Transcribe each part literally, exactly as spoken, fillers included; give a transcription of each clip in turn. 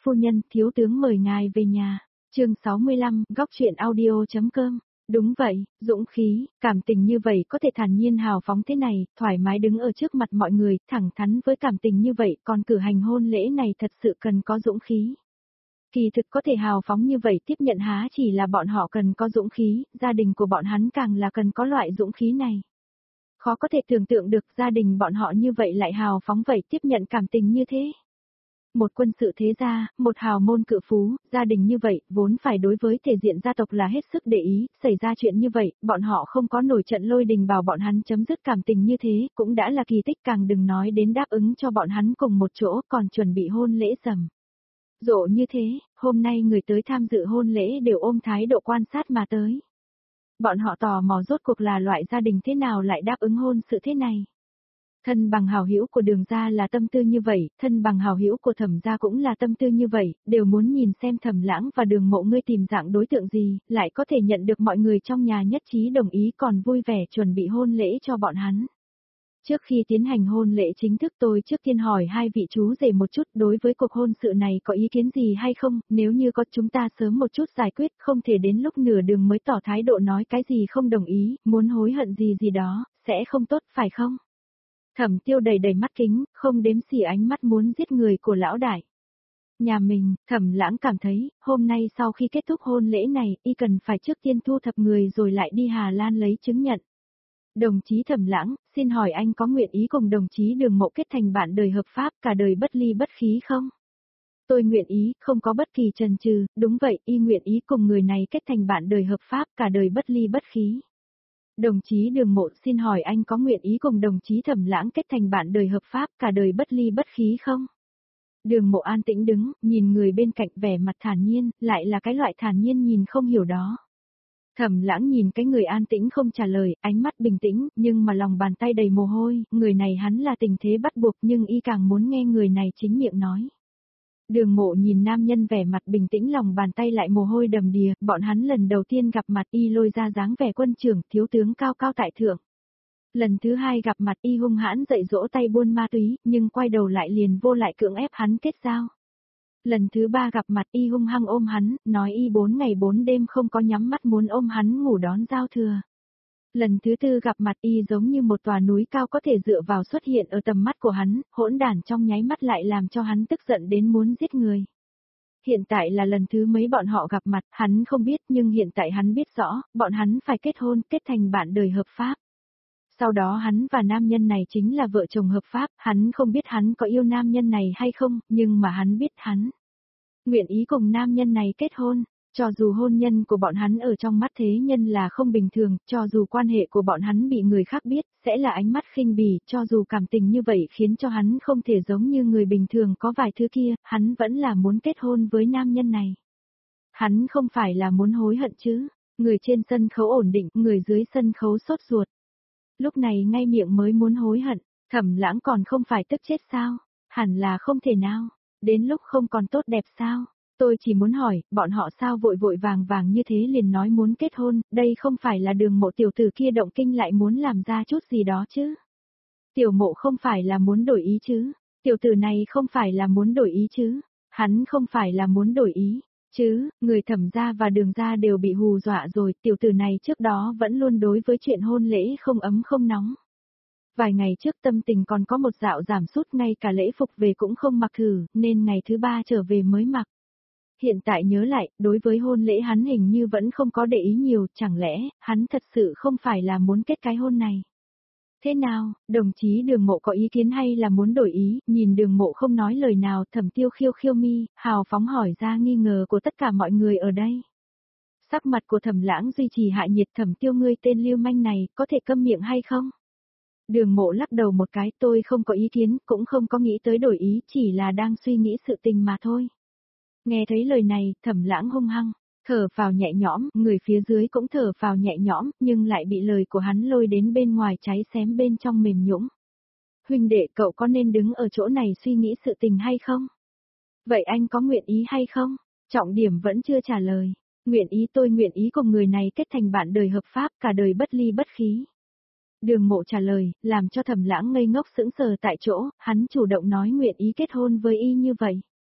Phu nhân, thiếu tướng mời ngài về nhà. Chương sáu mươi lăm, góc truyện audio.com. Đúng vậy, dũng khí, cảm tình như vậy có thể thản nhiên hào phóng thế này, thoải mái đứng ở trước mặt mọi người, thẳng thắn với cảm tình như vậy, còn cử hành hôn lễ này thật sự cần có dũng khí. Kỳ thực có thể hào phóng như vậy tiếp nhận há chỉ là bọn họ cần có dũng khí, gia đình của bọn hắn càng là cần có loại dũng khí này. Khó có thể tưởng tượng được gia đình bọn họ như vậy lại hào phóng vậy tiếp nhận cảm tình như thế. Một quân sự thế gia, một hào môn cự phú, gia đình như vậy, vốn phải đối với thể diện gia tộc là hết sức để ý, xảy ra chuyện như vậy, bọn họ không có nổi trận lôi đình bảo bọn hắn chấm dứt cảm tình như thế, cũng đã là kỳ tích, càng đừng nói đến đáp ứng cho bọn hắn cùng một chỗ còn chuẩn bị hôn lễ rầm rộ như thế, hôm nay người tới tham dự hôn lễ đều ôm thái độ quan sát mà tới. Bọn họ tò mò rốt cuộc là loại gia đình thế nào lại đáp ứng hôn sự thế này. Thân bằng hảo hữu của Đường gia là tâm tư như vậy, thân bằng hảo hữu của Thẩm gia cũng là tâm tư như vậy, đều muốn nhìn xem Thẩm Lãng và Đường Mộ ngươi tìm dạng đối tượng gì, lại có thể nhận được mọi người trong nhà nhất trí đồng ý còn vui vẻ chuẩn bị hôn lễ cho bọn hắn. Trước khi tiến hành hôn lễ chính thức tôi trước tiên hỏi hai vị chú rể một chút đối với cuộc hôn sự này có ý kiến gì hay không, nếu như có chúng ta sớm một chút giải quyết, không thể đến lúc nửa đường mới tỏ thái độ nói cái gì không đồng ý, muốn hối hận gì gì đó, sẽ không tốt phải không? Thẩm Tiêu đầy đầy mắt kính, không đếm xỉa ánh mắt muốn giết người của lão đại. Nhà mình, Thẩm Lãng cảm thấy, hôm nay sau khi kết thúc hôn lễ này, y cần phải trước tiên thu thập người rồi lại đi Hà Lan lấy chứng nhận. Đồng chí Thẩm Lãng, xin hỏi anh có nguyện ý cùng đồng chí Đường Mộ kết thành bạn đời hợp pháp cả đời bất ly bất khí không? Tôi nguyện ý, không có bất kỳ chần chừ, đúng vậy, y nguyện ý cùng người này kết thành bạn đời hợp pháp cả đời bất ly bất khí. Đồng chí Đường Mộ xin hỏi anh có nguyện ý cùng đồng chí Thẩm Lãng kết thành bạn đời hợp pháp cả đời bất ly bất khí không? Đường Mộ an tĩnh đứng, nhìn người bên cạnh vẻ mặt thản nhiên, lại là cái loại thản nhiên nhìn không hiểu đó. Thẩm Lãng nhìn cái người an tĩnh không trả lời, ánh mắt bình tĩnh, nhưng mà lòng bàn tay đầy mồ hôi, người này hắn là tình thế bắt buộc nhưng y càng muốn nghe người này chính miệng nói. Đường Mộ nhìn nam nhân vẻ mặt bình tĩnh lòng bàn tay lại mồ hôi đầm đìa, bọn hắn lần đầu tiên gặp mặt y lôi ra dáng vẻ quân trưởng, thiếu tướng cao cao tại thượng. Lần thứ hai gặp mặt y hung hãn dạy dỗ tay buôn ma túy, nhưng quay đầu lại liền vô lại cưỡng ép hắn kết giao. Lần thứ ba gặp mặt y hung hăng ôm hắn, nói y bốn ngày bốn đêm không có nhắm mắt muốn ôm hắn ngủ đón giao thừa. Lần thứ tư gặp mặt y giống như một tòa núi cao có thể dựa vào xuất hiện ở tầm mắt của hắn, hỗn đản trong nháy mắt lại làm cho hắn tức giận đến muốn giết người. Hiện tại là lần thứ mấy bọn họ gặp mặt, hắn không biết nhưng hiện tại hắn biết rõ, bọn hắn phải kết hôn, kết thành bạn đời hợp pháp. Sau đó hắn và nam nhân này chính là vợ chồng hợp pháp, hắn không biết hắn có yêu nam nhân này hay không, nhưng mà hắn biết hắn nguyện ý cùng nam nhân này kết hôn. Cho dù hôn nhân của bọn hắn ở trong mắt thế nhân là không bình thường, cho dù quan hệ của bọn hắn bị người khác biết, sẽ là ánh mắt khinh bỉ, cho dù cảm tình như vậy khiến cho hắn không thể giống như người bình thường có vài thứ kia, hắn vẫn là muốn kết hôn với nam nhân này. Hắn không phải là muốn hối hận chứ, người trên sân khấu ổn định, người dưới sân khấu sốt ruột. Lúc này ngay miệng mới muốn hối hận, Thẩm Lãng còn không phải tức chết sao, hẳn là không thể nào, đến lúc không còn tốt đẹp sao. Tôi chỉ muốn hỏi, bọn họ sao vội vội vàng vàng như thế liền nói muốn kết hôn, đây không phải là Đường Mộ tiểu tử kia động kinh lại muốn làm ra chút gì đó chứ. Tiểu Mộ không phải là muốn đổi ý chứ, tiểu tử này không phải là muốn đổi ý chứ, hắn không phải là muốn đổi ý, chứ, người Thẩm gia và Đường gia đều bị hù dọa rồi, tiểu tử này trước đó vẫn luôn đối với chuyện hôn lễ không ấm không nóng. Vài ngày trước tâm tình còn có một dạo giảm sút ngay cả lễ phục về cũng không mặc thử, nên ngày thứ ba trở về mới mặc. Hiện tại nhớ lại, đối với hôn lễ hắn hình như vẫn không có để ý nhiều, chẳng lẽ, hắn thật sự không phải là muốn kết cái hôn này. Thế nào, đồng chí Đường Mộ có ý kiến hay là muốn đổi ý, nhìn Đường Mộ không nói lời nào, Thẩm Tiêu khiêu khiêu mi, hào phóng hỏi ra nghi ngờ của tất cả mọi người ở đây. Sắc mặt của Thẩm Lãng duy trì hạ nhiệt, Thẩm Tiêu ngươi tên lưu manh này, có thể câm miệng hay không? Đường Mộ lắc đầu một cái, tôi không có ý kiến, cũng không có nghĩ tới đổi ý, chỉ là đang suy nghĩ sự tình mà thôi. Nghe thấy lời này, Thẩm Lãng hung hăng, thở phào nhẹ nhõm, người phía dưới cũng thở phào nhẹ nhõm, nhưng lại bị lời của hắn lôi đến bên ngoài cháy xém bên trong mềm nhũn. Huynh đệ, cậu có nên đứng ở chỗ này suy nghĩ sự tình hay không? Vậy anh có nguyện ý hay không? Trọng điểm vẫn chưa trả lời. Nguyện ý, tôi nguyện ý cùng người này kết thành bạn đời hợp pháp, cả đời bất ly bất khí. Đường Mộ trả lời, làm cho Thẩm Lãng ngây ngốc sững sờ tại chỗ, hắn chủ động nói nguyện ý kết hôn với y như vậy.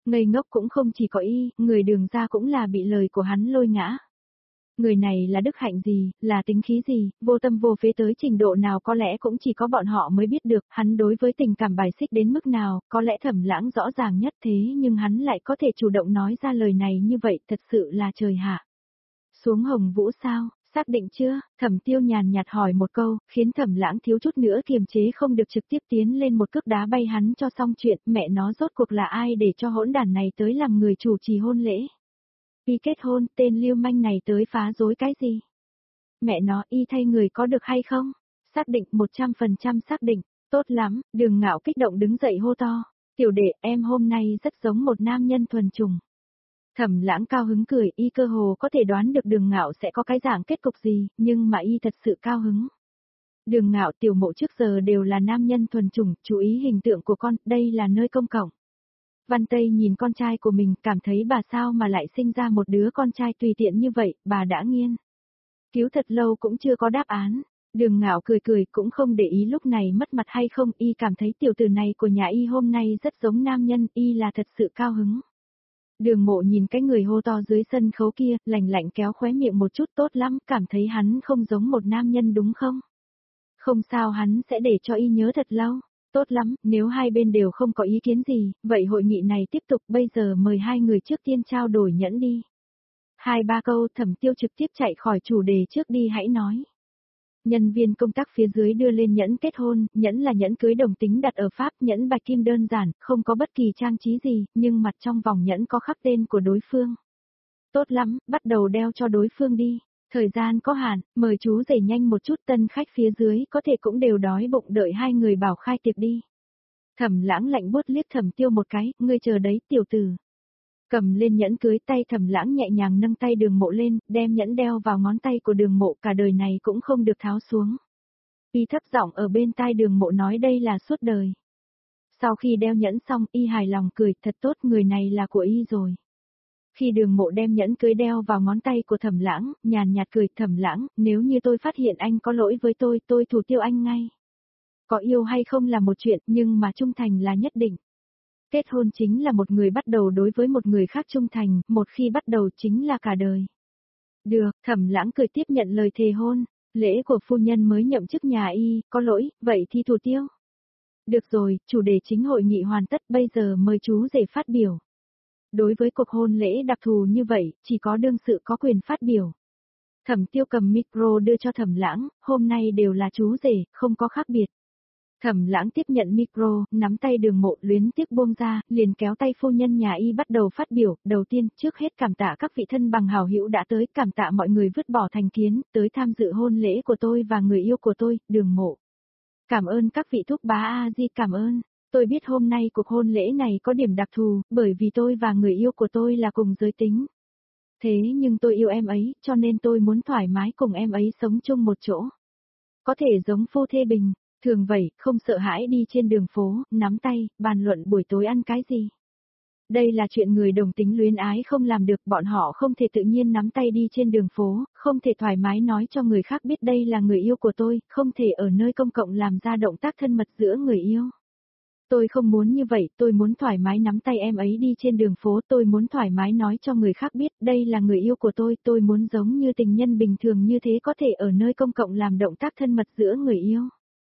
Ngây ngốc cũng không chỉ có y, người Đường gia cũng là bị lời của hắn lôi ngã. Người này là đức hạnh gì, là tính khí gì, vô tâm vô phế tới trình độ nào có lẽ cũng chỉ có bọn họ mới biết được, hắn đối với tình cảm bài xích đến mức nào, có lẽ Thẩm Lãng rõ ràng nhất thế nhưng hắn lại có thể chủ động nói ra lời này như vậy, thật sự là trời hạ. Xuống Hồng Vũ sao, xác định chưa? Thẩm Tiêu nhàn nhạt hỏi một câu, khiến Thẩm Lãng thiếu chút nữa kiềm chế không được trực tiếp tiến lên một cước đá bay hắn cho xong chuyện, mẹ nó rốt cuộc là ai để cho hỗn đản này tới làm người chủ trì hôn lễ. Y kết hôn, tên lưu manh này tới phá rối cái gì? Mẹ nó y thay người có được hay không? Xác định một trăm phần trăm xác định, tốt lắm, Đường Ngạo kích động đứng dậy hô to. Tiểu đệ em hôm nay rất giống một nam nhân thuần chủng. Thẩm Lãng cao hứng cười, y cơ hồ có thể đoán được Đường Ngạo sẽ có cái dạng kết cục gì, nhưng mà y thật sự cao hứng. Đường Ngạo tiểu mộ trước giờ đều là nam nhân thuần chủng, chú ý hình tượng của con, đây là nơi công cộng. Văn Tây nhìn con trai của mình, cảm thấy bà sao mà lại sinh ra một đứa con trai tùy tiện như vậy, bà đã nghiên. Cứu thật lâu cũng chưa có đáp án. Đường Ngạo cười cười cũng không để ý lúc này mất mặt hay không, y cảm thấy tiểu tử này của nhà y hôm nay rất giống nam nhân, y là thật sự cao hứng. Đường Mộ nhìn cái người hô to dưới sân khấu kia, lạnh lạnh kéo khóe miệng một chút, tốt lắm, cảm thấy hắn không giống một nam nhân đúng không? Không sao, hắn sẽ để cho y nhớ thật lâu. Tốt lắm, nếu hai bên đều không có ý kiến gì, vậy hội nghị này tiếp tục, bây giờ mời hai người trước tiên trao đổi nhẫn đi. Hai ba câu, Thẩm Tiêu trực tiếp chạy khỏi chủ đề trước đi, hãy nói. Nhân viên công tác phía dưới đưa lên nhẫn kết hôn, nhẫn là nhẫn cưới đồng tính đặt ở Pháp, nhẫn bạch kim đơn giản, không có bất kỳ trang trí gì, nhưng mặt trong vòng nhẫn có khắc tên của đối phương. Tốt lắm, bắt đầu đeo cho đối phương đi. Thời gian có hạn, mời chú rể nhanh một chút, tân khách phía dưới có thể cũng đều đói bụng, đợi hai người bảo khai tiệc đi. Thẩm Lãng lạnh buốt liếc Thẩm Tiêu một cái, ngươi chờ đấy tiểu tử. Cầm lên nhẫn cưới, tay Thẩm Lãng nhẹ nhàng nâng tay Đường Mộ lên, đem nhẫn đeo vào ngón tay của Đường Mộ, cả đời này cũng không được tháo xuống. Y thấp giọng ở bên tai Đường Mộ nói đây là suốt đời. Sau khi đeo nhẫn xong, y hài lòng cười, thật tốt, người này là của y rồi. Khi Đường Mộ đem nhẫn cưới đeo vào ngón tay của Thẩm Lãng, nhàn nhạt cười, Thẩm Lãng, nếu như tôi phát hiện anh có lỗi với tôi, tôi thủ tiêu anh ngay. Có yêu hay không là một chuyện, nhưng mà trung thành là nhất định. Kết hôn chính là một người bắt đầu đối với một người khác trung thành, một khi bắt đầu chính là cả đời. Được, Thẩm Lãng cười tiếp nhận lời thề hôn, lễ của phu nhân mới nhậm chức nhà y, có lỗi, vậy thì thủ tiêu. Được rồi, chủ đề chính hội nghị hoàn tất, bây giờ mời chú rể phát biểu. Đối với cuộc hôn lễ đặc thù như vậy, chỉ có đương sự có quyền phát biểu. Thẩm Tiêu cầm micro đưa cho Thẩm Lãng, hôm nay đều là chú rể, không có khác biệt. Thẩm Lãng tiếp nhận micro, nắm tay Đường Mộ luyến tiếc buông ra, liền kéo tay phu nhân nhà y bắt đầu phát biểu, đầu tiên, trước hết cảm tạ các vị thân bằng hảo hữu đã tới, cảm tạ mọi người vứt bỏ thành kiến, tới tham dự hôn lễ của tôi và người yêu của tôi, Đường Mộ. Cảm ơn các vị thúc bá A Di, cảm ơn. Tôi biết hôm nay cuộc hôn lễ này có điểm đặc thù, bởi vì tôi và người yêu của tôi là cùng giới tính. Thế nhưng tôi yêu em ấy, cho nên tôi muốn thoải mái cùng em ấy sống chung một chỗ. Có thể giống phu thê bình, thường vậy, không sợ hãi đi trên đường phố, nắm tay, bàn luận buổi tối ăn cái gì. Đây là chuyện người đồng tính luyến ái không làm được, bọn họ không thể tự nhiên nắm tay đi trên đường phố, không thể thoải mái nói cho người khác biết đây là người yêu của tôi, không thể ở nơi công cộng làm ra động tác thân mật giữa người yêu. Tôi không muốn như vậy, tôi muốn thoải mái nắm tay em ấy đi trên đường phố, tôi muốn thoải mái nói cho người khác biết đây là người yêu của tôi, tôi muốn giống như tình nhân bình thường như thế có thể ở nơi công cộng làm động tác thân mật giữa người yêu.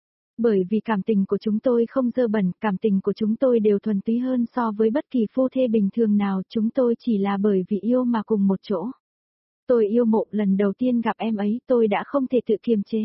Bởi vì cảm tình của chúng tôi không dơ bẩn, cảm tình của chúng tôi đều thuần túy hơn so với bất kỳ phu thê bình thường nào, chúng tôi chỉ là bởi vì yêu mà cùng một chỗ. Tôi yêu Mộ, lần đầu tiên gặp em ấy tôi đã không thể tự kiềm chế.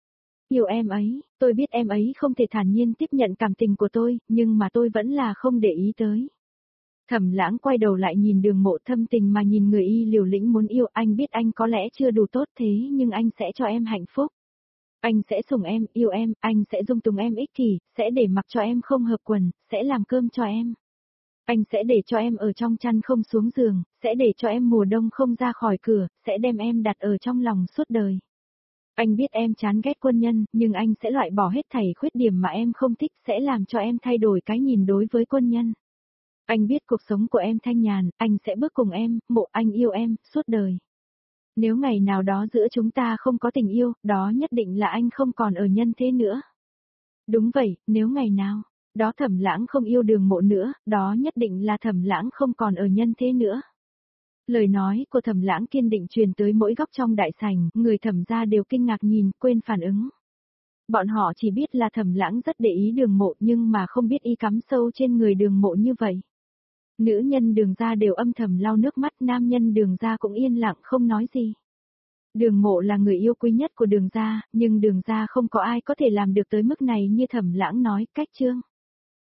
Yêu em ấy, tôi biết em ấy không thể thản nhiên tiếp nhận cảm tình của tôi, nhưng mà tôi vẫn là không để ý tới. Thẩm Lãng quay đầu lại nhìn Đường Mộ, thâm tình mà nhìn người y liều lĩnh muốn yêu, anh biết anh có lẽ chưa đủ tốt thế nhưng anh sẽ cho em hạnh phúc. Anh sẽ sủng em, yêu em, anh sẽ dung túng em ích kỷ, sẽ để mặc cho em không hợp quần, sẽ làm cơm cho em. Anh sẽ để cho em ở trong chăn không xuống giường, sẽ để cho em mùa đông không ra khỏi cửa, sẽ đem em đặt ở trong lòng suốt đời. Anh biết em chán ghét quân nhân, nhưng anh sẽ loại bỏ hết thảy khuyết điểm mà em không thích, sẽ làm cho em thay đổi cái nhìn đối với quân nhân. Anh biết cuộc sống của em thanh nhàn, anh sẽ bước cùng em, Mộ, anh yêu em, suốt đời. Nếu ngày nào đó giữa chúng ta không có tình yêu, đó nhất định là anh không còn ở nhân thế nữa. Đúng vậy, nếu ngày nào, Đó Thẩm Lãng không yêu Đường Mộ nữa, đó nhất định là Thẩm Lãng không còn ở nhân thế nữa. Lời nói của Thẩm Lãng kiên định truyền tới mỗi góc trong đại sảnh, người Thẩm gia đều kinh ngạc nhìn, quên phản ứng. Bọn họ chỉ biết là Thẩm Lãng rất để ý Đường Mộ nhưng mà không biết y cắm sâu trên người Đường Mộ như vậy. Nữ nhân Đường gia đều âm thầm lau nước mắt, nam nhân Đường gia cũng yên lặng không nói gì. Đường Mộ là người yêu quý nhất của Đường gia, nhưng Đường gia không có ai có thể làm được tới mức này như Thẩm Lãng nói, cách chương.